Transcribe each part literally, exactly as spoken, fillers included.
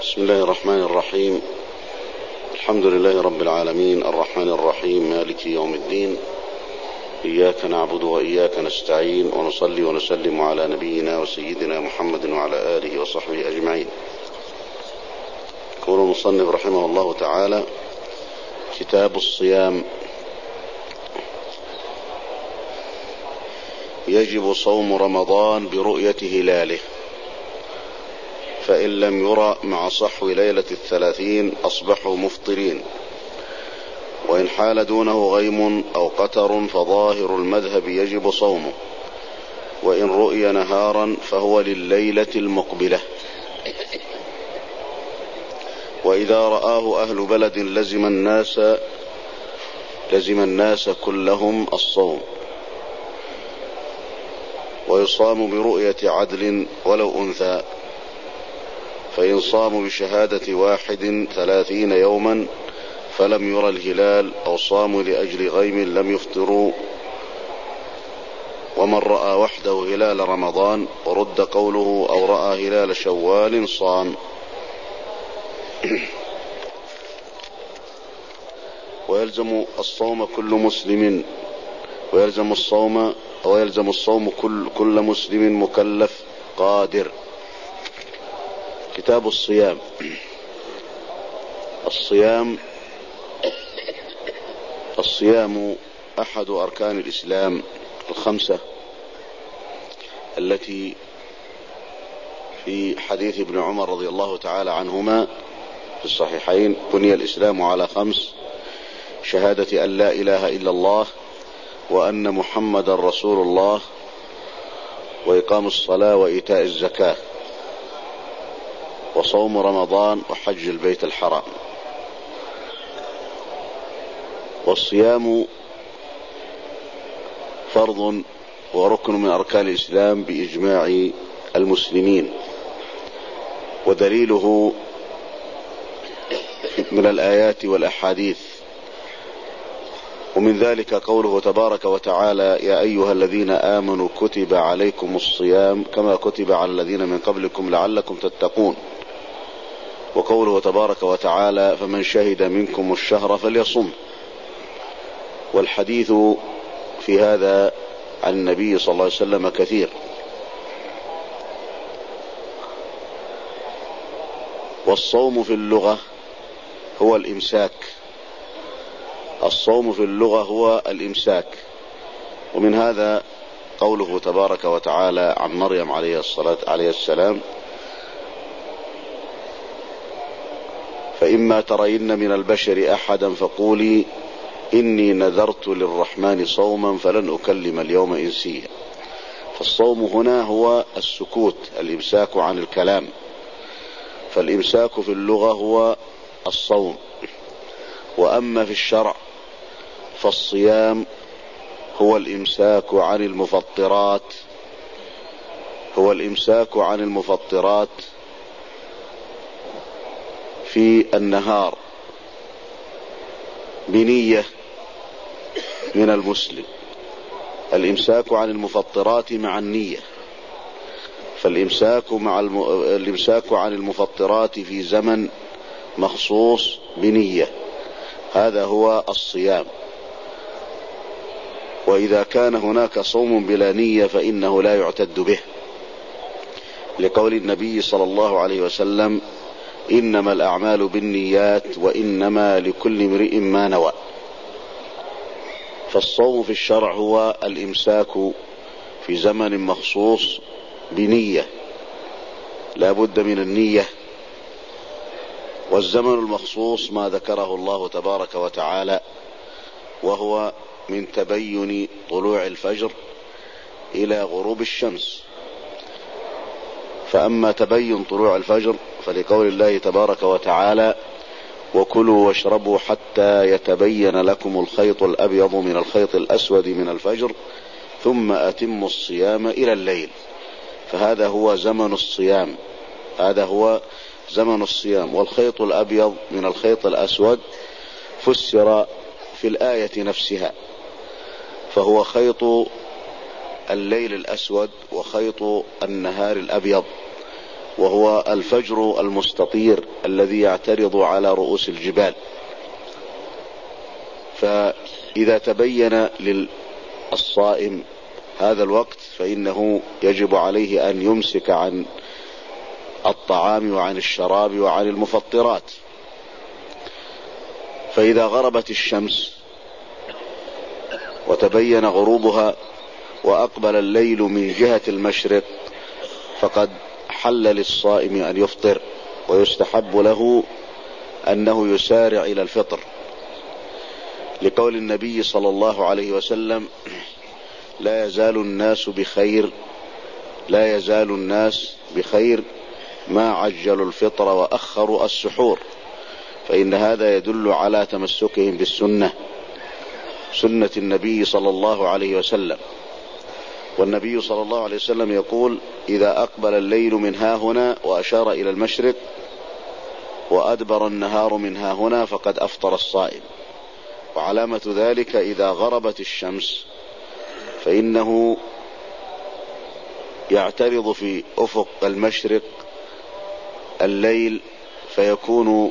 بسم الله الرحمن الرحيم. الحمد لله رب العالمين الرحمن الرحيم مالك يوم الدين، إياك نعبد وإياك نستعين، ونصلي ونسلم على نبينا وسيدنا محمد وعلى آله وصحبه أجمعين. يقول المصنف رحمه الله تعالى: كتاب الصيام. يجب صوم رمضان برؤية هلاله، فإن لم يرى مع صحو ليلة الثلاثين أصبحوا مفطرين، وإن حال دونه غيم أو قتر فظاهر المذهب يجب صومه، وإن رؤي نهارا فهو لليلة المقبلة. وإذا رآه أهل بلد لزم الناس لزم الناس كلهم الصوم، ويصام برؤية عدل ولو أنثى، فإن صاموا بشهادة واحد ثلاثين يوما فلم يرى الهلال أو صاموا لأجل غيم لم يفطروا. ومن رأى وحده هلال رمضان ورد قوله أو رأى هلال شوال صام. ويلزم الصوم كل مسلم ويلزم الصوم ويلزم الصوم كل, كل مسلم مكلف قادر. كتاب الصيام. الصيام الصيام أحد أركان الإسلام الخمسة التي في حديث ابن عمر رضي الله تعالى عنهما في الصحيحين: بني الإسلام على خمس: شهادة أن لا إله إلا الله وأن محمد رسول الله، وإقام الصلاة وإيتاء الزكاة، وصوم رمضان، وحج البيت الحرام. والصيام فرض وركن من أركان الإسلام بإجماع المسلمين، ودليله من الآيات والأحاديث. ومن ذلك قوله تبارك وتعالى: يا أيها الذين آمنوا كتب عليكم الصيام كما كتب على الذين من قبلكم لعلكم تتقون. وقوله تبارك وتعالى: فمن شهد منكم الشهر فليصم. والحديث في هذا عن النبي صلى الله عليه وسلم كثير. والصوم في اللغة هو الإمساك. الصوم في اللغة هو الإمساك. ومن هذا قوله تبارك وتعالى عن مريم عليه الصلاة عليه السلام: فإما ترين من البشر أحدا فقولي إني نذرت للرحمن صوما فلن أكلم اليوم إنسيا. فالصوم هنا هو السكوت، الإمساك عن الكلام. فالإمساك في اللغة هو الصوم. وأما في الشرع فالصيام هو الإمساك عن المفطرات هو الإمساك عن المفطرات في النهار بنية من المسلم. الإمساك عن المفطرات مع النية. فالإمساك مع الم... الإمساك عن المفطرات في زمن مخصوص بنية، هذا هو الصيام. وإذا كان هناك صوم بلا نية فإنه لا يعتد به، لقول النبي صلى الله عليه وسلم: إنما الأعمال بالنيات وإنما لكل امرئ ما نوى. فالصوم في الشرع هو الإمساك في زمن مخصوص بنية، لا بد من النية. والزمن المخصوص ما ذكره الله تبارك وتعالى، وهو من تبين طلوع الفجر إلى غروب الشمس. فأما تبين طلوع الفجر فلقول الله تبارك وتعالى: وكلوا واشربوا حتى يتبين لكم الخيط الأبيض من الخيط الأسود من الفجر ثم أتموا الصيام إلى الليل. فهذا هو زمن الصيام هذا هو زمن الصيام. والخيط الأبيض من الخيط الأسود فسر في الآية نفسها، فهو خيط الليل الأسود وخيط النهار الأبيض. وهو الفجر المستطير الذي يعترض على رؤوس الجبال. فإذا تبين للصائم هذا الوقت فإنه يجب عليه أن يمسك عن الطعام وعن الشراب وعن المفطرات. فإذا غربت الشمس وتبين غروبها وأقبل الليل من جهة المشرق فقد حل للصائم أن يفطر، ويستحب له أنه يسارع إلى الفطر، لقول النبي صلى الله عليه وسلم: لا يزال الناس بخير لا يزال الناس بخير ما عجلوا الفطر وأخروا السحور. فإن هذا يدل على تمسكهم بالسنة، سنة النبي صلى الله عليه وسلم. والنبي صلى الله عليه وسلم يقول: إذا أقبل الليل من ها هنا، وأشار إلى المشرق، وأدبر النهار من ها هنا، فقد أفطر الصائم. وعلامة ذلك إذا غربت الشمس فإنه يعترض في أفق المشرق الليل، فيكون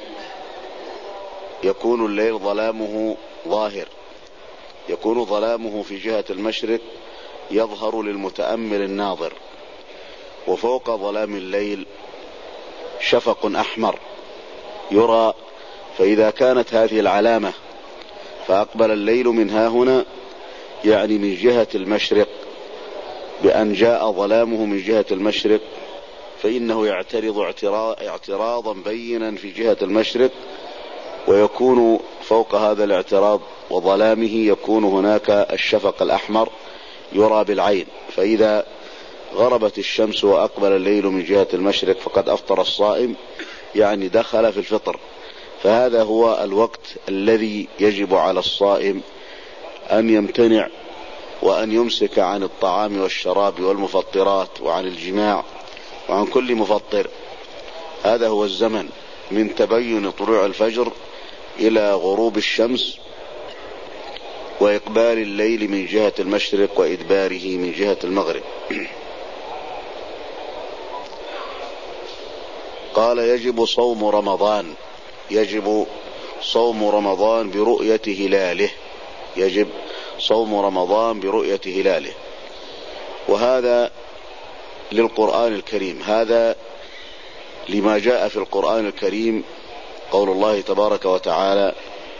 يكون الليل ظلامه ظاهر، يكون ظلامه في جهة المشرق يظهر للمتأمل الناظر، وفوق ظلام الليل شفق أحمر يرى. فإذا كانت هذه العلامة فأقبل الليل من ها هنا، يعني من جهة المشرق، بأن جاء ظلامه من جهة المشرق، فإنه يعترض اعتراضا بينا في جهة المشرق، ويكون فوق هذا الاعتراض وظلامه يكون هناك الشفق الأحمر يرى بالعين. فإذا غربت الشمس وأقبل الليل من جهة المشرق فقد أفطر الصائم، يعني دخل في الفطر. فهذا هو الوقت الذي يجب على الصائم أن يمتنع وأن يمسك عن الطعام والشراب والمفطرات وعن الجماع وعن كل مفطر. هذا هو الزمن من تبين طلوع الفجر إلى غروب الشمس وإقبال الليل من جهة المشرق وإدباره من جهة المغرب. قال: يجب صوم رمضان يجب صوم رمضان برؤية هلاله يجب صوم رمضان برؤية هلاله. وهذا للقرآن الكريم، هذا لما جاء في القرآن الكريم، قول الله تبارك وتعالى: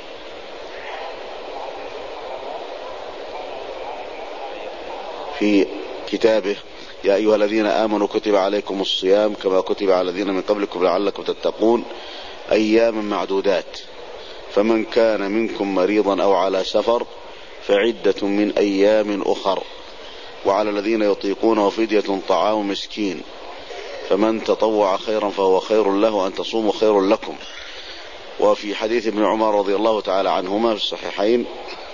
في كتابه: يا أيها الذين آمنوا كتب عليكم الصيام كما كتب على الذين من قبلكم لعلكم تتقون أياما معدودات، فمن كان منكم مريضا أو على سفر فعدة من أيام أخر، وعلى الذين يطيقونه فدية طعام مسكين، فمن تطوع خيرا فهو خير له، أن تصوموا خير لكم. وفي حديث ابن عمر رضي الله تعالى عنهما في الصحيحين: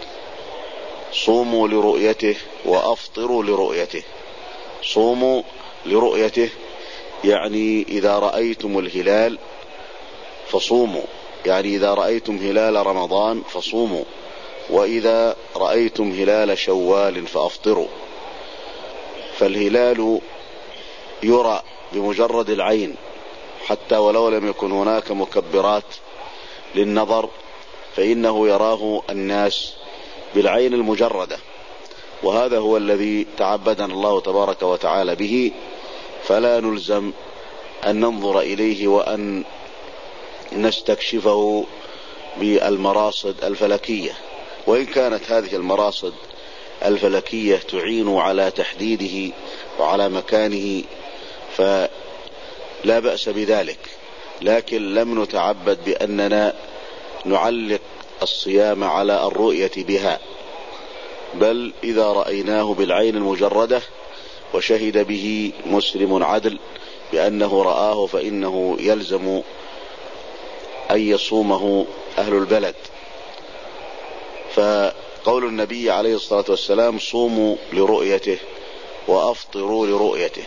صوموا لرؤيته وأفطروا لرؤيته. صوموا لرؤيته يعني إذا رأيتم الهلال فصوموا، يعني إذا رأيتم هلال رمضان فصوموا، وإذا رأيتم هلال شوال فأفطروا. فالهلال يرى بمجرد العين، حتى ولو لم يكن هناك مكبرات للنظر، فإنه يراه الناس بالعين المجردة، وهذا هو الذي تعبدنا الله تبارك وتعالى به، فلا نلزم أن ننظر إليه وأن نستكشفه بالمراصد الفلكية، وإن كانت هذه المراصد الفلكية تعين على تحديده وعلى مكانه فلا بأس بذلك، لكن لم نتعبد بأننا نعلق الصيام على الرؤية بها، بل إذا رأيناه بالعين المجردة وشهد به مسلم عدل بأنه رآه فإنه يلزم أن يصومه أهل البلد. فقول النبي عليه الصلاة والسلام: صوموا لرؤيته وأفطروا لرؤيته،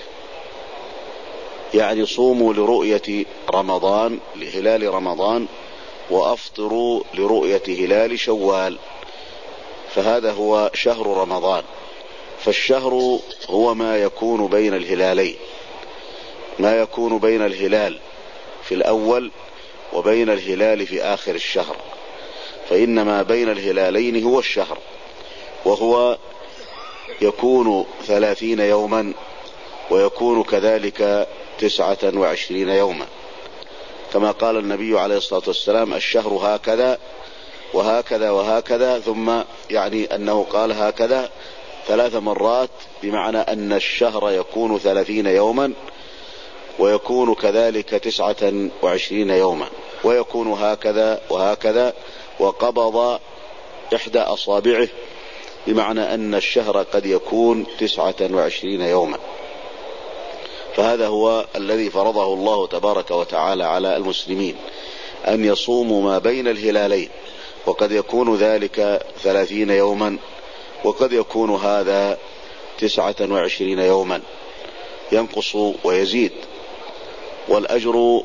يعني صوموا لرؤية رمضان، لهلال رمضان، وأفطروا لرؤية هلال شوال، فهذا هو شهر رمضان. فالشهر هو ما يكون بين الهلالين، ما يكون بين الهلال في الأول وبين الهلال في آخر الشهر، فإنما بين الهلالين هو الشهر، وهو يكون ثلاثين يوما ويكون كذلك تسعة وعشرين يوما، كما قال النبي عليه الصلاة والسلام: الشهر هكذا وهكذا وهكذا، ثم يعني أنه قال هكذا ثلاث مرات، بمعنى أن الشهر يكون ثلاثين يوما ويكون كذلك تسعة وعشرين يوما، ويكون هكذا وهكذا، وقبض إحدى أصابعه، بمعنى أن الشهر قد يكون تسعة وعشرين يوما. فهذا هو الذي فرضه الله تبارك وتعالى على المسلمين، أن يصوموا ما بين الهلالين، وقد يكون ذلك ثلاثين يوما وقد يكون هذا تسعة وعشرين يوما، ينقص ويزيد، والأجر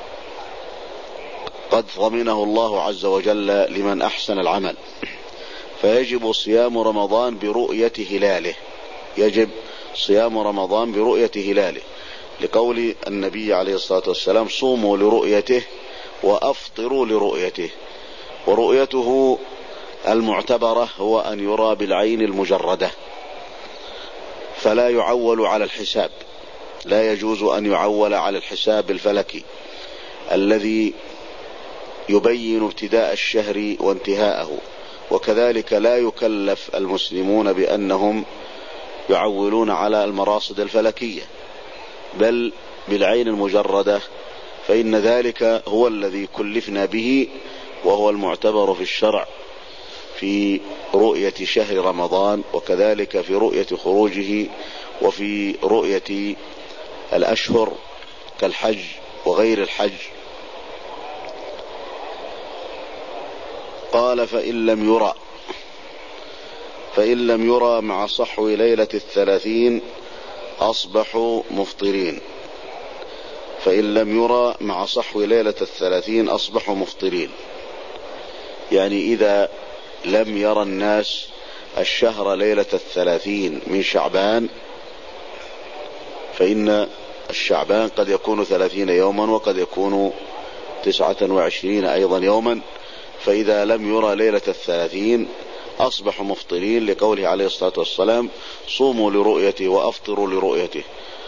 قد ضمنه الله عز وجل لمن أحسن العمل. فيجب صيام رمضان برؤية هلاله، يجب صيام رمضان برؤية هلاله، لقول النبي عليه الصلاة والسلام: صوموا لرؤيته وأفطروا لرؤيته. ورؤيته المعتبرة هو أن يرى بالعين المجردة، فلا يعول على الحساب، لا يجوز أن يعول على الحساب الفلكي الذي يبين ابتداء الشهر وانتهاءه. وكذلك لا يكلف المسلمون بأنهم يعولون على المراصد الفلكية، بل بالعين المجردة، فإن ذلك هو الذي كلفنا به، وهو المعتبر في الشرع في رؤية شهر رمضان، وكذلك في رؤية خروجه، وفي رؤية الأشهر كالحج وغير الحج. قال: فإن لم يرى فإن لم يرى مع صحو ليلة الثلاثين أصبحوا مفطرين. فإن لم يرى مع صحو ليلة الثلاثين أصبحوا مفطرين، يعني إذا لم يرى الناس الشهر ليلة الثلاثين من شعبان، فإن الشعبان قد يكون ثلاثين يوما وقد يكون تسعة وعشرين أيضا يوما، فإذا لم يرى ليلة الثلاثين أصبحوا مفطرين، لقوله عليه الصلاة والسلام: صوموا لرؤيته وأفطروا لرؤيته.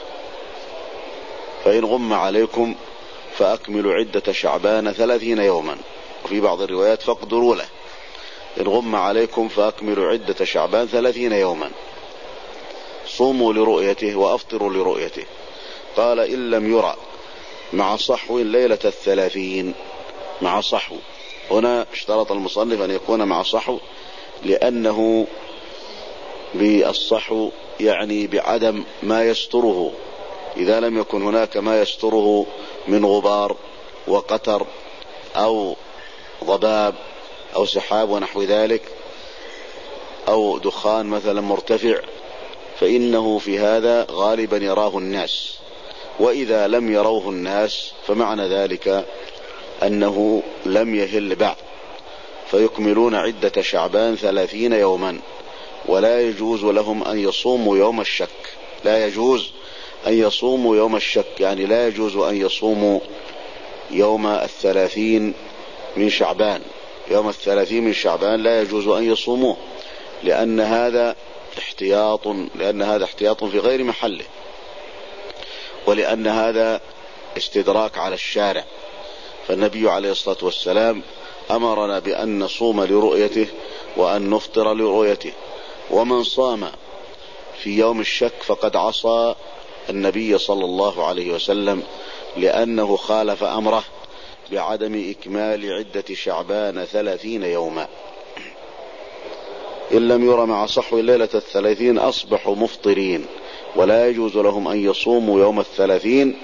فإن غم عليكم فأكملوا عدة شعبان ثلاثين يوما، وفي بعض الروايات فاقدروا له. إن غم عليكم فأكملوا عدة شعبان ثلاثين يوما، صوموا لرؤيته وأفطروا لرؤيته. قال: إن لم يرى مع صحو ليلة الثلاثين، مع صحو، هنا اشترط المصنف أن يكون مع صحو، لأنه بالصحو يعني بعدم ما يستره، إذا لم يكن هناك ما يستره من غبار وقتر أو ضباب أو سحاب ونحو ذلك، أو دخان مثلا مرتفع، فإنه في هذا غالبا يراه الناس. وإذا لم يروه الناس فمعنى ذلك أنه لم يهل بعد، فيكملون عدة شعبان ثلاثين يوما، ولا يجوز لهم أن يصوموا يوم الشك، لا يجوز أن يصوموا يوم الشك، يعني لا يجوز أن يصوموا يوم الثلاثين من شعبان، يوم الثلاثين من شعبان لا يجوز أن يصوموه، لأن هذا احتياط لأن هذا احتياط في غير محله، ولأن هذا استدراك على الشارع. فالنبي عليه الصلاة والسلام أمرنا بأن نصوم لرؤيته وأن نفطر لرؤيته، ومن صام في يوم الشك فقد عصى النبي صلى الله عليه وسلم، لأنه خالف أمره بعدم إكمال عدة شعبان ثلاثين يوما. إن لم ير مع صحو ليلة الثلاثين أصبحوا مفطرين، ولا يجوز لهم أن يصوموا يوم الثلاثين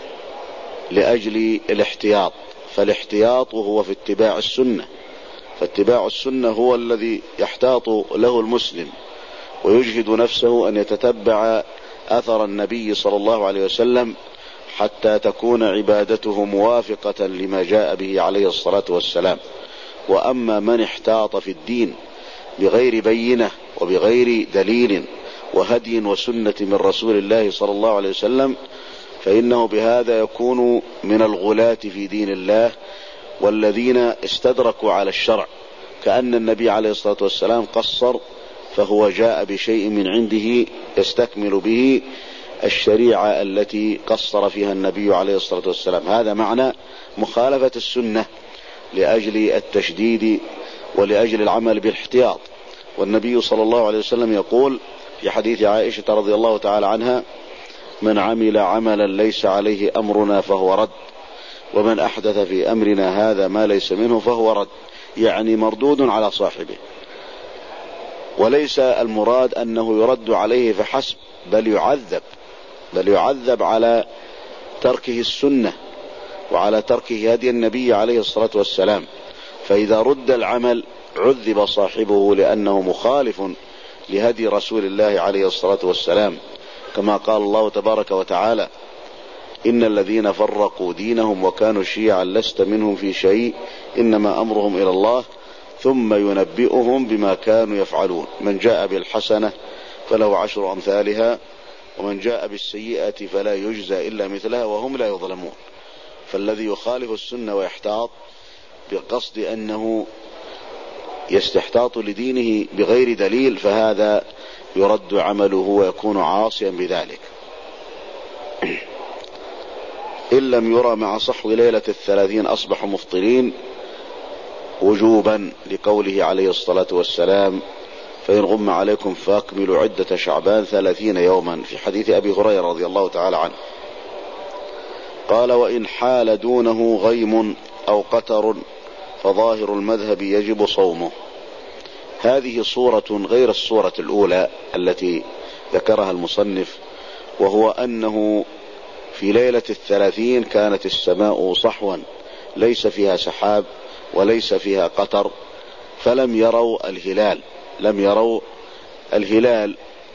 لأجل الاحتياط، فالاحتياط هو في اتباع السنة، فاتباع السنة هو الذي يحتاط له المسلم، ويجهد نفسه أن يتتبع أثر النبي صلى الله عليه وسلم حتى تكون عبادته موافقة لما جاء به عليه الصلاة والسلام. وأما من احتاط في الدين بغير بينة وبغير دليل وهدي وسنة من رسول الله صلى الله عليه وسلم، فإنه بهذا يكون من الغلاة في دين الله والذين استدركوا على الشرع، كأن النبي عليه الصلاة والسلام قصر فهو جاء بشيء من عنده يستكمل به الشريعة التي قصر فيها النبي عليه الصلاة والسلام. هذا معنى مخالفة السنة لأجل التشديد ولأجل العمل بالاحتياط. والنبي صلى الله عليه وسلم يقول في حديث عائشة رضي الله تعالى عنها: من عمل عملا ليس عليه أمرنا فهو رد، ومن أحدث في أمرنا هذا ما ليس منه فهو رد، يعني مردود على صاحبه. وليس المراد أنه يرد عليه فحسب، بل يعذب بل يعذب على تركه السنة وعلى تركه هدي النبي عليه الصلاة والسلام. فإذا رد العمل عذب صاحبه لأنه مخالف لهدي رسول الله عليه الصلاة والسلام، كما قال الله تبارك وتعالى: إن الذين فرقوا دينهم وكانوا شيعا لست منهم في شيء إنما أمرهم إلى الله ثم ينبئهم بما كانوا يفعلون، من جاء بالحسنة فله عشر أمثالها ومن جاء بالسيئة فلا يجزى إلا مثلها وهم لا يظلمون. فالذي يخالف السنة ويحتاط بقصد أنه يستحتاط لدينه بغير دليل فهذا يرد عمله ويكون عاصيا بذلك. إن لم يرى مع صحو ليلة الثلاثين أصبحوا مفطرين وجوبا، لقوله عليه الصلاة والسلام: فإن غم عليكم فأكملوا عدة شعبان ثلاثين يوما، في حديث أبي هريرة رضي الله تعالى عنه. قال: وإن حال دونه غيم أو قتر فظاهر المذهب يجب صومه. هذه صورة غير الصورة الأولى التي ذكرها المصنف، وهو أنه في ليلة الثلاثين كانت السماء صحوا ليس فيها سحاب وليس فيها قطر، فلم يروا الهلال لم يروا الهلال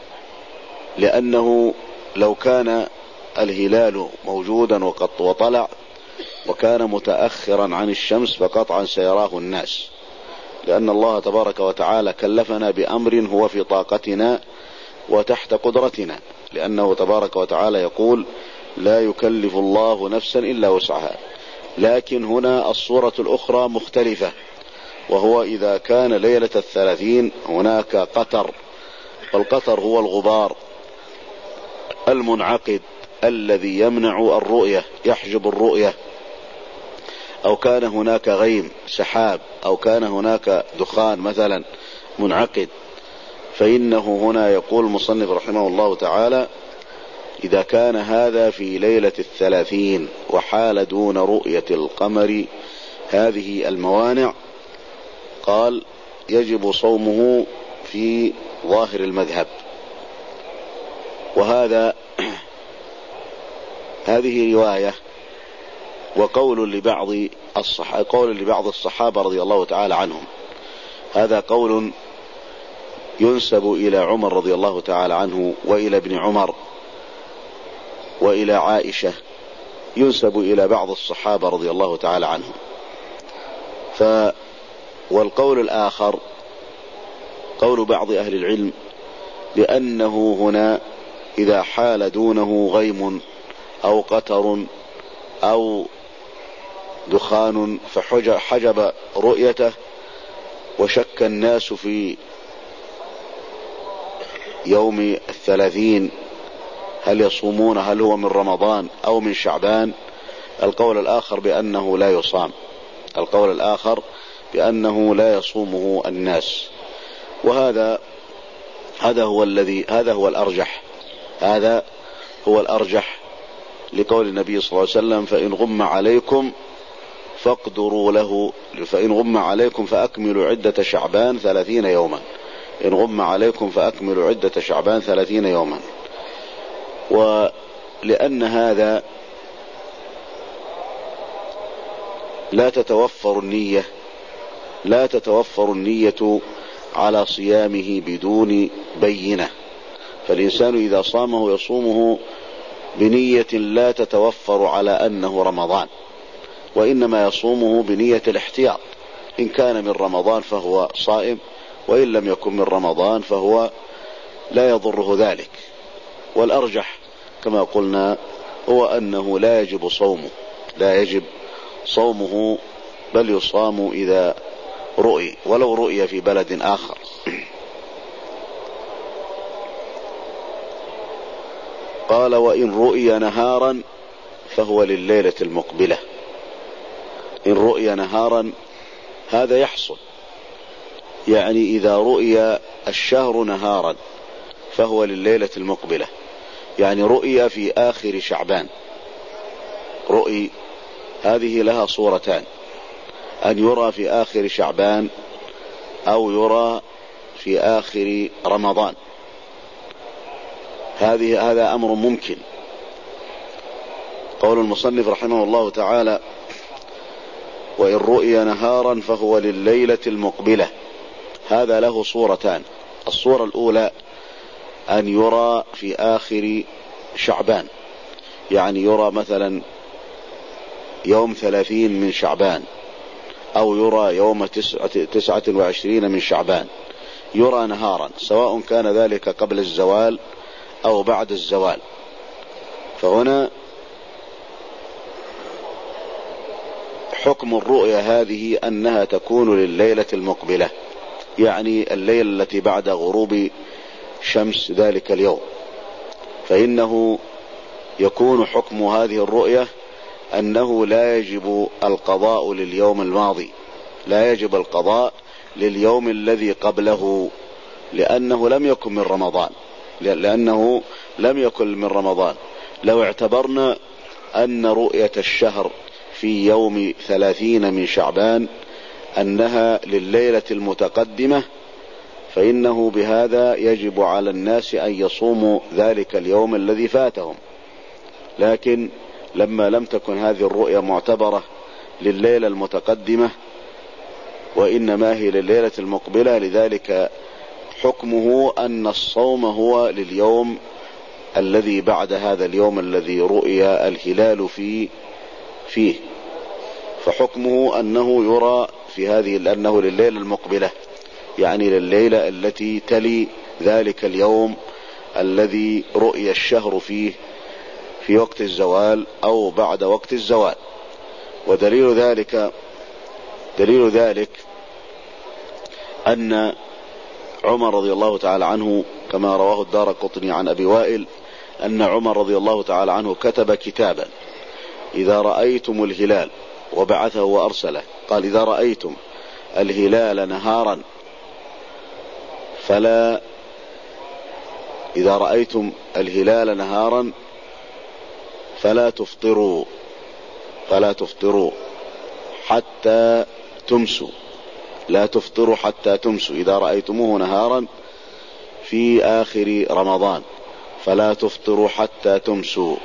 لأنه لو كان الهلال موجودا وقد وطلع وكان متأخرا عن الشمس فقطعا سيراه الناس، لأن الله تبارك وتعالى كلفنا بأمر هو في طاقتنا وتحت قدرتنا، لأنه تبارك وتعالى يقول: لا يكلف الله نفسا إلا وسعها. لكن هنا الصورة الأخرى مختلفة، وهو إذا كان ليلة الثلاثين هناك قطر، والقطر هو الغبار المنعقد الذي يمنع الرؤية يحجب الرؤية، أو كان هناك غيم سحاب، أو كان هناك دخان مثلا منعقد، فإنه هنا يقول المصنف رحمه الله تعالى: إذا كان هذا في ليلة الثلاثين وحال دون رؤية القمر هذه الموانع، قال يجب صومه في ظاهر المذهب. وهذا هذه رواية وقول لبعض الصحابة قول لبعض الصحابة رضي الله تعالى عنهم. هذا قول ينسب إلى عمر رضي الله تعالى عنه وإلى ابن عمر وإلى عائشة، ينسب إلى بعض الصحابة رضي الله تعالى عنهم. ف والقول الآخر قول بعض أهل العلم لأنه هنا إذا حال دونه غيم أو قتر أو دخان فحجب رؤيته وشك الناس في يوم الثلاثين هل يصومون، هل هو من رمضان أو من شعبان. القول الآخر بأنه لا يصام، القول الآخر بأنه لا يصومه الناس. وهذا هذا هو الذي هذا هو الأرجح هذا هو الأرجح لقول النبي صلى الله عليه وسلم: فإن غم عليكم فاقدروا له، فإن غم عليكم فأكملوا عدة شعبان ثلاثين يوما، إن غم عليكم فأكملوا عدة شعبان ثلاثين يوما. ولأن هذا لا تتوفر النية لا تتوفر النية على صيامه بدون بينة، فالإنسان إذا صامه يصومه بنية لا تتوفر على أنه رمضان، وإنما يصومه بنية الاحتياط، إن كان من رمضان فهو صائم، وإن لم يكن من رمضان فهو لا يضره ذلك. والأرجح كما قلنا هو أنه لا يجب صومه لا يجب صومه بل يصام إذا رؤي، ولو رؤي في بلد آخر. قال: وإن رؤي نهارا فهو لليلة المقبلة. إن رؤي نهارا هذا يحصل، يعني إذا رؤي الشهر نهارا فهو لليلة المقبلة، يعني رؤي في آخر شعبان. رؤي هذه لها صورتان: أن يرى في آخر شعبان أو يرى في آخر رمضان. هذه هذا أمر ممكن. قول المصنف رحمه الله تعالى: وإن رؤي نهارا فهو لليلة المقبلة، هذا له صورتان. الصورة الأولى أن يرى في آخر شعبان، يعني يرى مثلا يوم ثلاثين من شعبان، أو يرى يوم تسعة وعشرين من شعبان، يرى نهارا، سواء كان ذلك قبل الزوال أو بعد الزوال. فهنا حكم الرؤيا هذه أنها تكون لليلة المقبلة، يعني الليلة التي بعد غروب شمس ذلك اليوم. فإنه يكون حكم هذه الرؤية أنه لا يجب القضاء لليوم الماضي، لا يجب القضاء لليوم الذي قبله، لأنه لم يكن من رمضان لأنه لم يكن من رمضان. لو اعتبرنا أن رؤية الشهر في يوم ثلاثين من شعبان أنها لليلة المتقدمة، فإنه بهذا يجب على الناس أن يصوموا ذلك اليوم الذي فاتهم. لكن لما لم تكن هذه الرؤية معتبرة لليلة المتقدمة وإنما هي لليلة المقبلة، لذلك حكمه أن الصوم هو لليوم الذي بعد هذا اليوم الذي رؤي الهلال فيه فيه فحكمه أنه يرى في هذه لأنه لليلة المقبلة، يعني لليلة التي تلي ذلك اليوم الذي رؤي الشهر فيه في وقت الزوال أو بعد وقت الزوال. ودليل ذلك دليل ذلك أن عمر رضي الله تعالى عنه، كما رواه الدارقطني عن أبي وائل، أن عمر رضي الله تعالى عنه كتب كتابا: إذا رأيتم الهلال، وبعثه وأرسله، قال: إذا رأيتم الهلال نهارا فلا إذا رأيتم الهلال نهارا فلا تفطروا فلا تفطروا حتى تمسوا لا تفطروا حتى تمسوا إذا رأيتموه نهارا في آخر رمضان فلا تفطروا حتى تمسوا.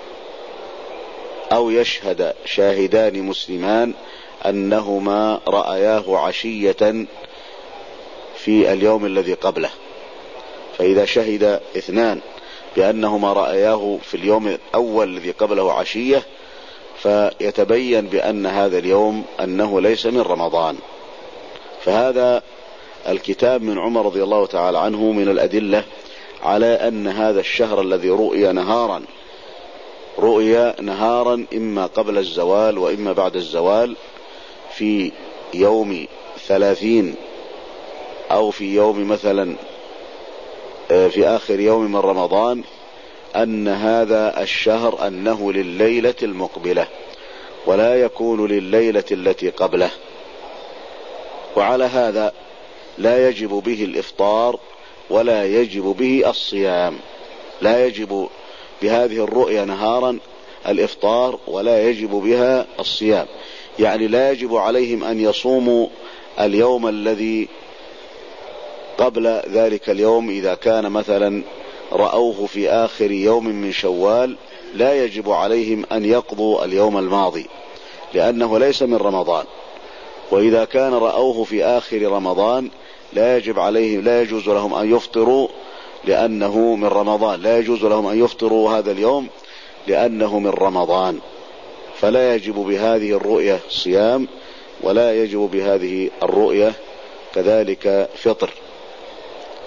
أو يشهد شاهدان مسلمان أنهما رأياه عشية في اليوم الذي قبله. فإذا شهد اثنان بأنهما رأياه في اليوم الأول الذي قبله عشية، فيتبين بأن هذا اليوم أنه ليس من رمضان. فهذا الكتاب من عمر رضي الله تعالى عنه من الأدلة على أن هذا الشهر الذي رؤي نهارا رؤي نهارا إما قبل الزوال وإما بعد الزوال في يوم ثلاثين أو في يوم مثلا في آخر يوم من رمضان، أن هذا الشهر أنه لليلة المقبلة ولا يكون لليلة التي قبله. وعلى هذا لا يجب به الإفطار ولا يجب به الصيام. لا يجب بهذه الرؤيا نهارا الإفطار ولا يجب بها الصيام، يعني لا يجب عليهم أن يصوموا اليوم الذي قبل ذلك اليوم. إذا كان مثلا رأوه في آخر يوم من شوال لا يجب عليهم أن يقضوا اليوم الماضي لأنه ليس من رمضان. وإذا كان رأوه في آخر رمضان لا يجب عليهم لا يجوز لهم أن يفطروا لأنه من رمضان لا يجوز لهم أن يفطروا هذا اليوم لأنه من رمضان. فلا يجب بهذه الرؤية صيام ولا يجب بهذه الرؤية كذلك فطر.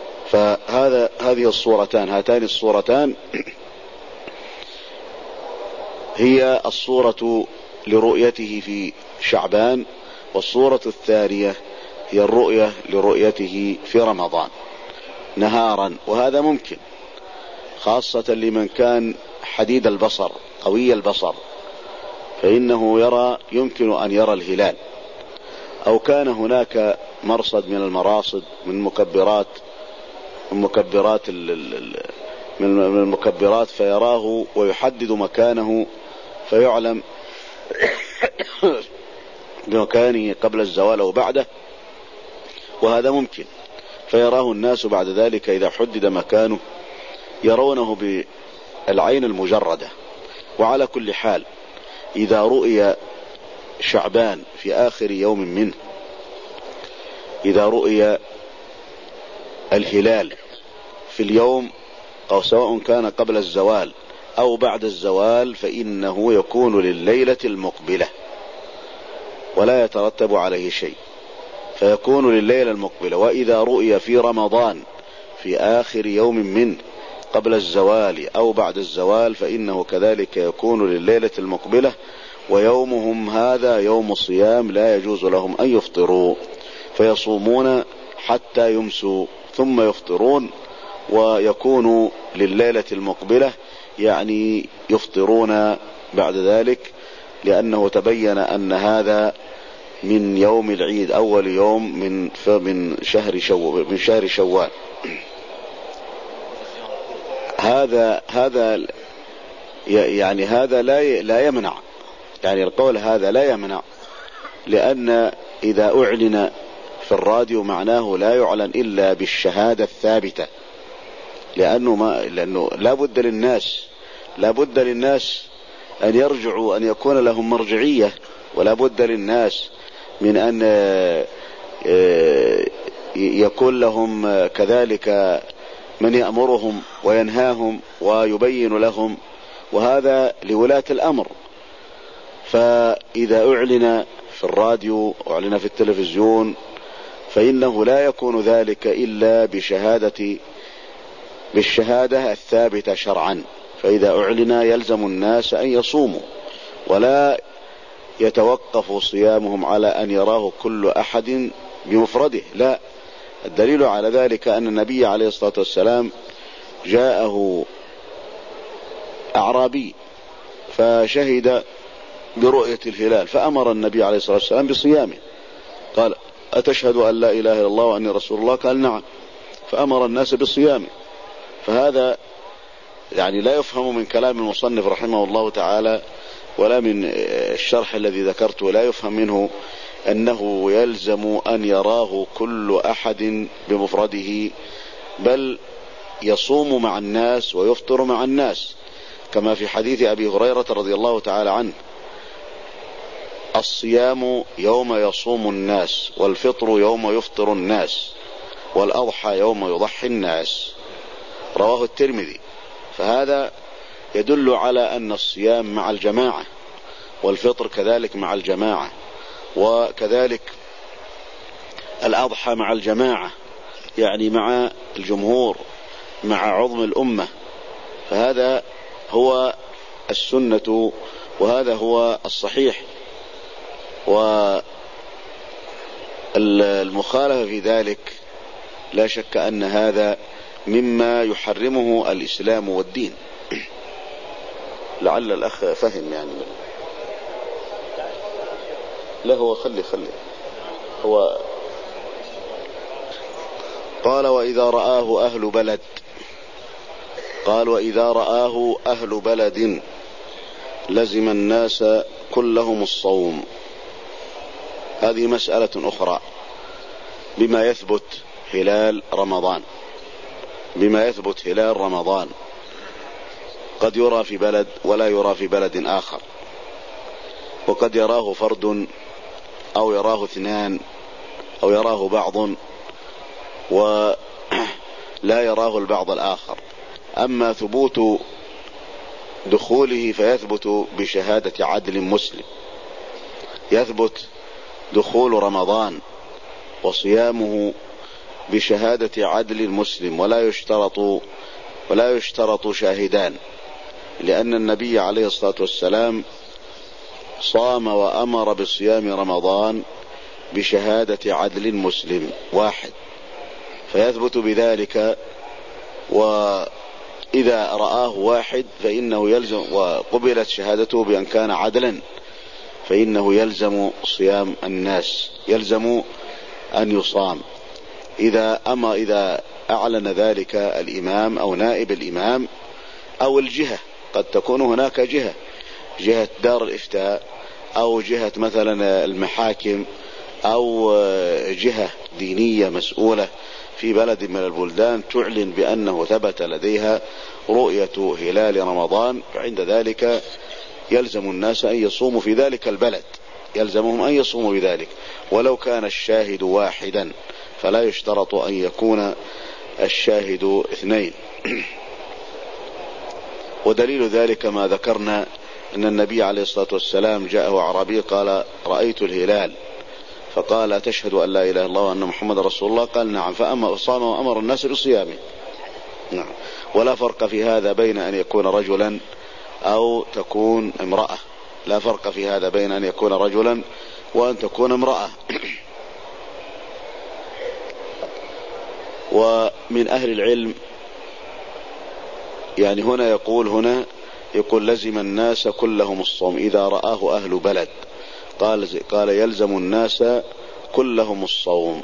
فهذا هذه الصورتان هاتان الصورتان هي الصورة لرؤيته في شعبان، والصورة الثانية هي الرؤية لرؤيته في رمضان نهارا. وهذا ممكن خاصة لمن كان حديد البصر قوي البصر، فإنه يرى يمكن أن يرى الهلال، أو كان هناك مرصد من المراصد من مكبرات من مكبرات من المكبرات فيراه ويحدد مكانه فيعلم بمكانه قبل الزوال أو بعده، وهذا ممكن. فيراه الناس بعد ذلك إذا حدد مكانه يرونه بالعين المجردة. وعلى كل حال إذا رؤي شعبان في آخر يوم منه، إذا رؤي الهلال في اليوم أو سواء كان قبل الزوال أو بعد الزوال، فإنه يكون لليلة المقبلة ولا يترتب عليه شيء، فيكون لليلة المقبلة. وإذا رؤي في رمضان في آخر يوم منه قبل الزوال أو بعد الزوال، فإنه كذلك يكون لليلة المقبلة. ويومهم هذا يوم صيام لا يجوز لهم أن يفطروا، فيصومون حتى يمسوا ثم يفطرون، ويكون لليلة المقبلة يعني يفطرون بعد ذلك، لأنه تبين أن هذا من يوم العيد أول يوم من من شهر شوال من شهر شوال. هذا هذا يعني هذا لا لا يمنع، يعني القول هذا لا يمنع، لأن إذا أعلن في الراديو معناه لا يعلن إلا بالشهادة الثابتة، لأنه ما لأنه لا بد للناس لا بد للناس أن يرجعوا، أن يكون لهم مرجعية، ولا بد للناس من أن يكون لهم كذلك من يأمرهم وينهاهم ويبين لهم، وهذا لولاة الأمر. فإذا أعلن في الراديو أعلن في التلفزيون فإنه لا يكون ذلك إلا بشهادة بالشهادة الثابتة شرعا. فإذا أعلن يلزم الناس أن يصوموا، ولا يتوقف صيامهم على أن يراه كل أحد بمفرده، لا. الدليل على ذلك أن النبي عليه الصلاة والسلام جاءه أعرابي فشهد برؤية الهلال، فأمر النبي عليه الصلاة والسلام بصيامه. قال: أتشهد أن لا إله إلا الله وأني رسول الله؟ قال: نعم. فأمر الناس بصيامه. فهذا يعني لا يفهم من كلام المصنف رحمه الله تعالى ولا من الشرح الذي ذكرته، لا يفهم منه أنه يلزم أن يراه كل أحد بمفرده، بل يصوم مع الناس ويفطر مع الناس، كما في حديث أبي هريرة رضي الله تعالى عنه: الصيام يوم يصوم الناس، والفطر يوم يفطر الناس، والأضحى يوم يضحي الناس. رواه الترمذي. فهذا يدل على أن الصيام مع الجماعة، والفطر كذلك مع الجماعة، وكذلك الأضحى مع الجماعة، يعني مع الجمهور، مع عظم الأمة. فهذا هو السنة، وهذا هو الصحيح. والمخالفة في ذلك لا شك أن هذا مما يحرمه الإسلام والدين. لعل الأخ فهم يعني. لا هو خلي خلي هو قال: وإذا رآه أهل بلد قال وإذا رآه أهل بلد لزم الناس كلهم الصوم. هذه مسألة أخرى بما يثبت هلال رمضان بما يثبت هلال رمضان قد يرى في بلد ولا يرى في بلد آخر، وقد يراه فرد أو يراه اثنان أو يراه بعض ولا يراه البعض الآخر. أما ثبوت دخوله فيثبت بشهادة عدل مسلم، يثبت دخول رمضان وصيامه بشهادة عدل مسلم، ولا يشترط ولا يشترط شاهدان، لأن النبي عليه الصلاة والسلام صام وأمر بصيام رمضان بشهادة عدل مسلم واحد، فيثبت بذلك. وإذا رآه واحد فإنه يلزم، وقبلت شهادته بأن كان عدلا، فإنه يلزم صيام الناس، يلزم أن يصام. إذا أما إذا أعلن ذلك الإمام أو نائب الإمام أو الجهة، قد تكون هناك جهة، جهة دار الإفتاء أو جهة مثلا المحاكم أو جهة دينية مسؤولة في بلد من البلدان تعلن بأنه ثبت لديها رؤية هلال رمضان، فعند ذلك يلزم الناس أن يصوموا في ذلك البلد، يلزمهم أن يصوموا بذلك ولو كان الشاهد واحدا، فلا يشترط أن يكون الشاهد اثنين. ودليل ذلك ما ذكرنا أن النبي عليه الصلاة والسلام جاءه أعرابي قال رأيت الهلال، فقال تشهد أن لا إله إلا الله وأن محمد رسول الله؟ قال نعم، فأما صام وأمر الناس بصيامه. نعم. ولا فرق في هذا بين أن يكون رجلا أو تكون امرأة، لا فرق في هذا بين أن يكون رجلا وأن تكون امرأة. ومن أهل العلم يعني هنا يقول هنا يقول لزم الناس كلهم الصوم إذا رآه أهل بلد، قال قال يلزم الناس كلهم الصوم،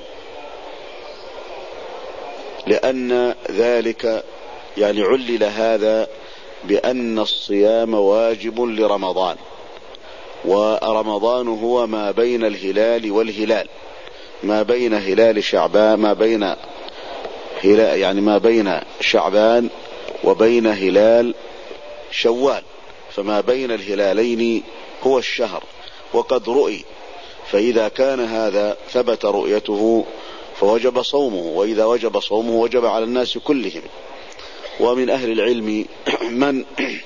لأن ذلك يعني علل هذا بأن الصيام واجب لرمضان، ورمضان هو ما بين الهلال والهلال، ما بين هلال شعبان، ما بين هلال يعني ما بين شعبان وبين هلال شوال، فما بين الهلالين هو الشهر وقد رؤي، فإذا كان هذا ثبت رؤيته فوجب صومه، وإذا وجب صومه وجب على الناس كلهم. ومن أهل العلم من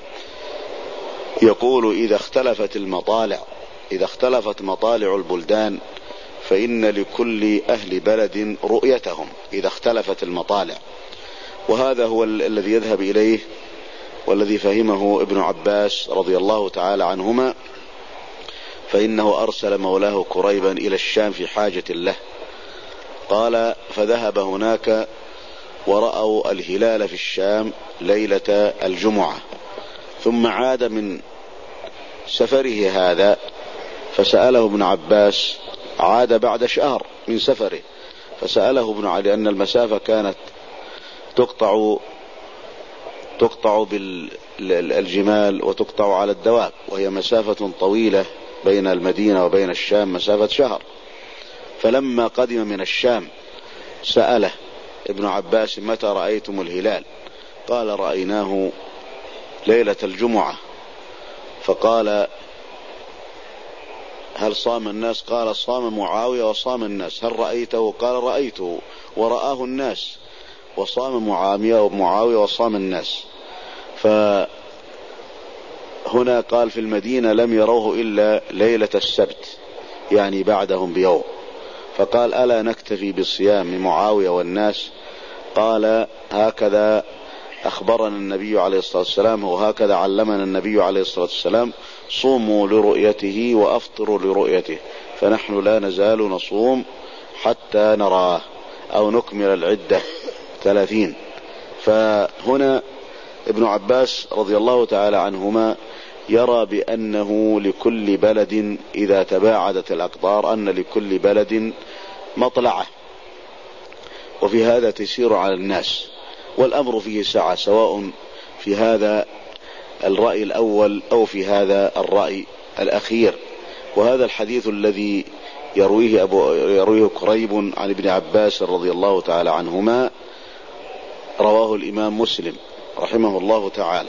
يقول إذا اختلفت المطالع، إذا اختلفت مطالع البلدان فإن لكل أهل بلد رؤيتهم إذا اختلفت المطالع، وهذا هو الذي يذهب إليه والذي فهمه ابن عباس رضي الله تعالى عنهما، فإنه أرسل مولاه كريبا إلى الشام في حاجة له، قال فذهب هناك ورأوا الهلال في الشام ليلة الجمعة، ثم عاد من سفره هذا فسأله ابن عباس، عاد بعد شهر من سفره فسأله ابن علي أن المسافة كانت تقطع تقطع بالجمال وتقطع على الدواب، وهي مسافة طويلة بين المدينة وبين الشام مسافة شهر، فلما قدم من الشام سأله ابن عباس متى رأيتم الهلال؟ قال رأيناه ليلة الجمعة. فقال هل صام الناس؟ قال صام معاوية وصام الناس. هل رأيته؟ قال رأيته ورآه الناس، وصام معاوية وصام الناس. فهنا قال في المدينة لم يروه إلا ليلة السبت، يعني بعدهم بيوم، فقال ألا نكتفي بالصيام معاوية والناس؟ قال هكذا أخبرنا النبي عليه الصلاة والسلام، وهكذا علمنا النبي عليه الصلاة والسلام صوموا لرؤيته وأفطروا لرؤيته، فنحن لا نزال نصوم حتى نراه أو نكمل العدة ثلاثين. فهنا ابن عباس رضي الله تعالى عنهما يرى بأنه لكل بلد إذا تباعدت الأقطار أن لكل بلد مطلعة، وفي هذا تيسير على الناس، والأمر فيه سعة سواء في هذا الرأي الأول أو في هذا الرأي الأخير. وهذا الحديث الذي يرويه, أبو يرويه كريب عن ابن عباس رضي الله تعالى عنهما رواه الإمام مسلم رحمه الله تعالى.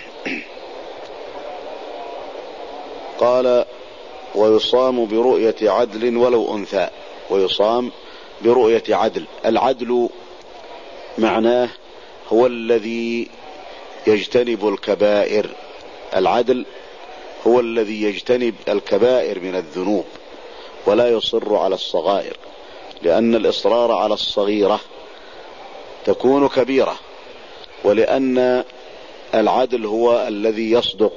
قال ويصام برؤية عدل ولو أنثى، ويصام برؤية عدل. العدل معناه هو الذي يجتنب الكبائر، العدل هو الذي يجتنب الكبائر من الذنوب ولا يصر على الصغائر، لأن الإصرار على الصغيرة تكون كبيرة، ولأن العدل هو الذي يصدق،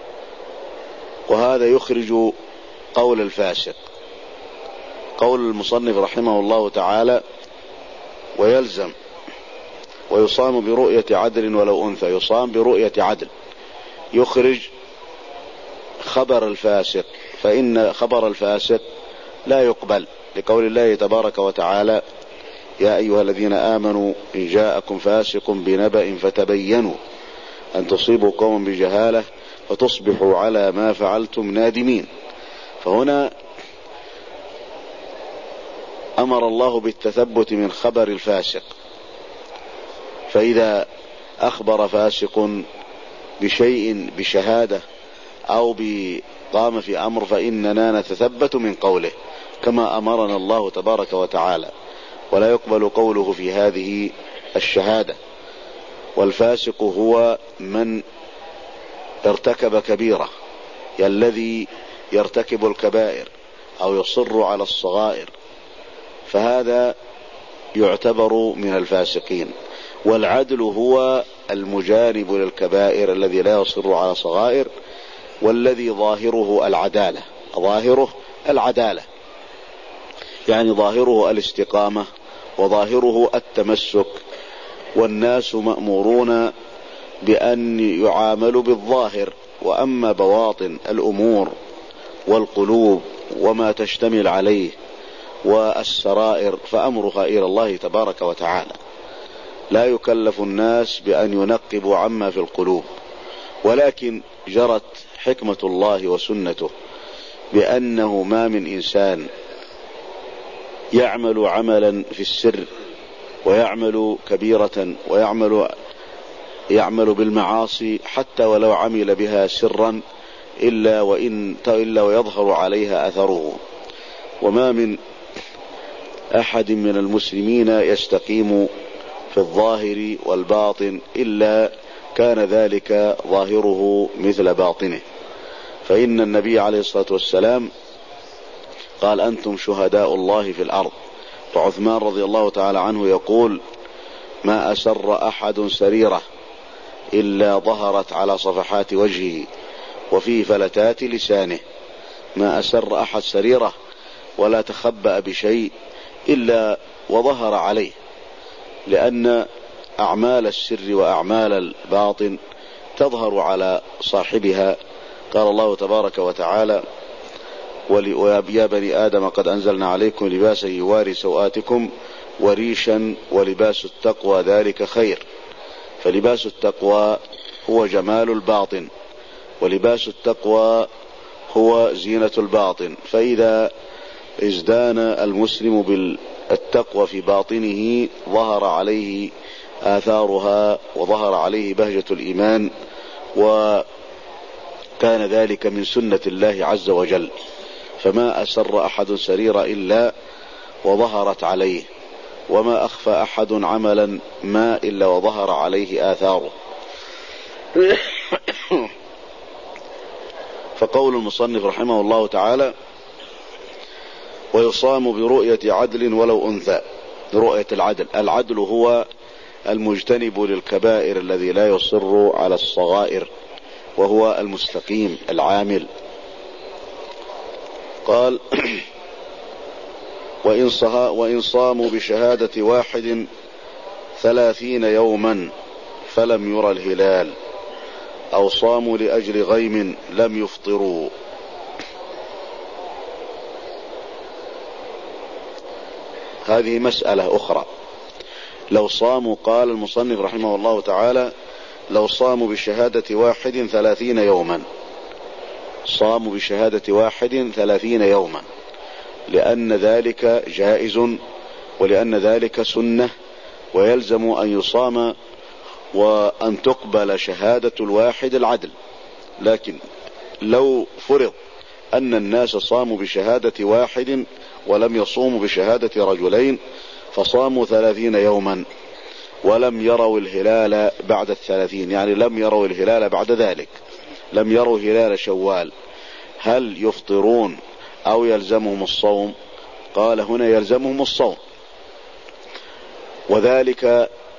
وهذا يخرج قول الفاسق. قول المصنف رحمه الله تعالى: ويلزم ويصام برؤية عدل ولو أنثى. يصام برؤية عدل، يخرج خبر الفاسق، فإن خبر الفاسق لا يقبل، لقول الله تبارك وتعالى: يا أيها الذين آمنوا إن جاءكم فاسق بنبأ فتبينوا أن تصيبوا قوما بجهالة فتصبحوا على ما فعلتم نادمين. فهنا أمر الله بالتثبت من خبر الفاسق، فإذا أخبر فاسق بشيء بشهادة أو بقام في أمر فإننا نتثبت من قوله كما أمرنا الله تبارك وتعالى، ولا يقبل قوله في هذه الشهادة. والفاسق هو من ارتكب كبيرة، الذي يرتكب الكبائر أو يصر على الصغائر، فهذا يعتبر من الفاسقين. والعدل هو المجانب للكبائر الذي لا يصر على صغائر، والذي ظاهره العدالة. ظاهره العدالة يعني ظاهره الاستقامة وظاهره التمسك، والناس مأمورون بأن يعاملوا بالظاهر، وأما بواطن الأمور والقلوب وما تشتمل عليه والسرائر فأمرها إلى الله تبارك وتعالى. لا يكلف الناس بأن ينقبوا عما في القلوب، ولكن جرت حكمة الله وسنته بأنه ما من إنسان يعمل عملا في السر ويعمل كبيرة ويعمل يعمل بالمعاصي حتى ولو عمل بها سرا إلا وإن إلا ويظهر عليها أثره. وما من أحد من المسلمين يستقيم في الظاهر والباطن إلا كان ذلك ظاهره مثل باطنه. فإن النبي عليه الصلاة والسلام قال: أنتم شهداء الله في الأرض. وعثمان رضي الله تعالى عنه يقول: ما أسر أحد سريرة إلا ظهرت على صفحات وجهه وفي فلتات لسانه. ما أسر أحد سريرة ولا تخبأ بشيء إلا وظهر عليه، لأن أعمال السر وأعمال الباطن تظهر على صاحبها. قال الله تبارك وتعالى: ويا بني آدم قد أنزلنا عليكم لباسا يواري سوآتكم وريشا ولباس التقوى ذلك خير. فلباس التقوى هو جمال الباطن، ولباس التقوى هو زينة الباطن. فإذا ازدان المسلم بالتقوى في باطنه ظهر عليه آثارها وظهر عليه بهجة الإيمان، وكان ذلك من سنة الله عز وجل. فما أسر أحد سريرة إلا وظهرت عليه، وما أخفى أحد عملا ما إلا وظهر عليه آثاره. فقول المصنف رحمه الله تعالى: ويصام برؤية عدل ولو أنثى. رؤية العدل، العدل هو المجتنب للكبائر الذي لا يصر على الصغائر، وهو المستقيم العامل. قال: وإن, وإن صاموا بشهادة واحد ثلاثين يوما فلم ير الهلال أو صاموا لأجل غيم لم يفطروا. هذه مسألة أخرى. لو صاموا، قال المصنف رحمه الله تعالى: لو صاموا بشهادة واحد ثلاثين يوما. صاموا بشهادة واحد ثلاثين يوما، لأن ذلك جائز ولأن ذلك سنة، ويلزم أن يصام وأن تقبل شهادة الواحد العدل. لكن لو فرض أن الناس صاموا بشهادة واحد ولم يصوموا بشهادة رجلين، فصاموا ثلاثين يوما ولم يروا الهلال بعد الثلاثين، يعني لم يروا الهلال بعد ذلك، لم يروا هلال شوال، هل يفطرون أو يلزمهم الصوم؟ قال: هنا يلزمهم الصوم، وذلك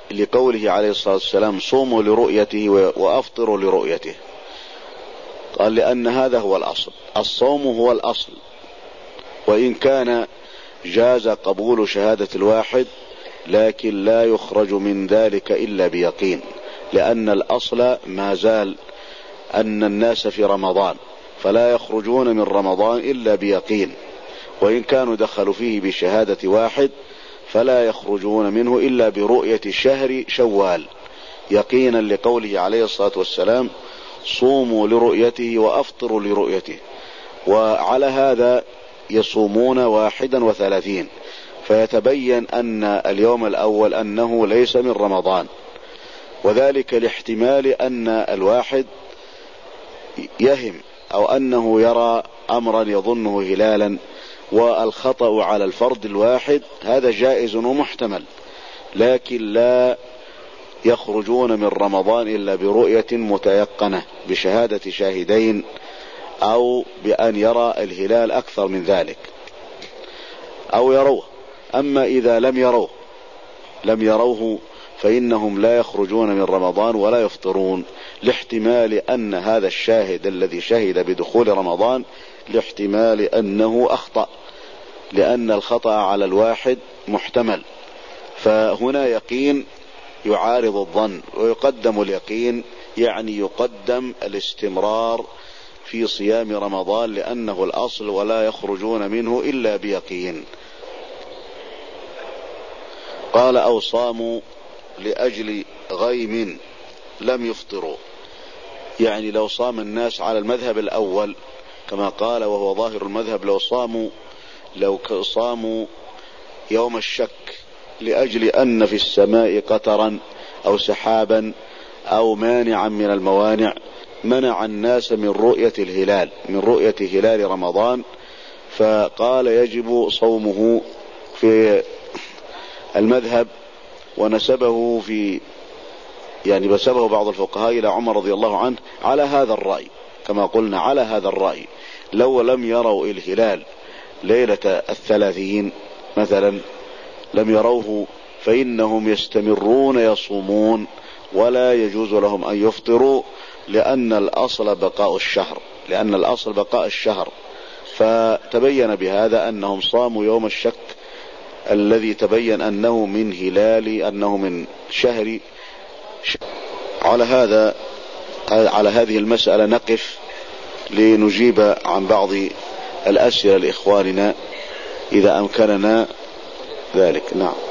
لقوله عليه الصلاة والسلام صوموا لرؤيته وأفطروا لرؤيته؟ قال لأن هذا هو الأصل، الصوم هو الأصل، وإن كان جاز قبول شهادة الواحد لكن لا يخرج من ذلك إلا بيقين، لأن الأصل ما زال أن الناس في رمضان فلا يخرجون من رمضان إلا بيقين، وإن كانوا دخلوا فيه بشهادة واحد فلا يخرجون منه إلا برؤية شهر شوال يقينا، لقوله عليه الصلاة والسلام صوموا لرؤيته وأفطروا لرؤيته. وعلى هذا يصومون واحدا وثلاثين، فيتبين أن اليوم الأول أنه ليس من رمضان، وذلك لاحتمال أن الواحد يهم أو أنه يرى أمرا يظنه هلالا، والخطأ على الفرد الواحد هذا جائز ومحتمل، لكن لا يخرجون من رمضان إلا برؤية متيقنة بشهادة شاهدين أو بأن يرى الهلال أكثر من ذلك أو يروه. أما إذا لم يروه لم يروه فإنهم لا يخرجون من رمضان ولا يفطرون، لاحتمال أن هذا الشاهد الذي شهد بدخول رمضان لاحتمال أنه أخطأ، لأن الخطأ على الواحد محتمل، فهنا يقين يعارض الظن، ويقدم اليقين يعني يقدم الاستمرار في صيام رمضان لأنه الأصل، ولا يخرجون منه إلا بيقين. قال أو صاموا لأجل غيم لم يفطروا، يعني لو صام الناس على المذهب الأول كما قال وهو ظاهر المذهب، لو صاموا لو صاموا يوم الشك لأجل أن في السماء قطرا أو سحابا أو مانعا من الموانع منع الناس من رؤية الهلال من رؤية هلال رمضان، فقال يجب صومه في المذهب، ونسبه في يعني بسبه بعض الفقهاء إلى عمر رضي الله عنه على هذا الرأي، كما قلنا على هذا الرأي. لو لم يروا الهلال ليلة الثلاثين مثلا لم يروه فإنهم يستمرون يصومون ولا يجوز لهم أن يفطروا، لأن الأصل بقاء الشهر لأن الأصل بقاء الشهر فتبين بهذا أنهم صاموا يوم الشك الذي تبين أنه من هلال أنه من شهر. على هذا على هذه المسألة نقف لنجيب عن بعض الأسئلة لإخواننا إذا أمكننا ذلك. نعم.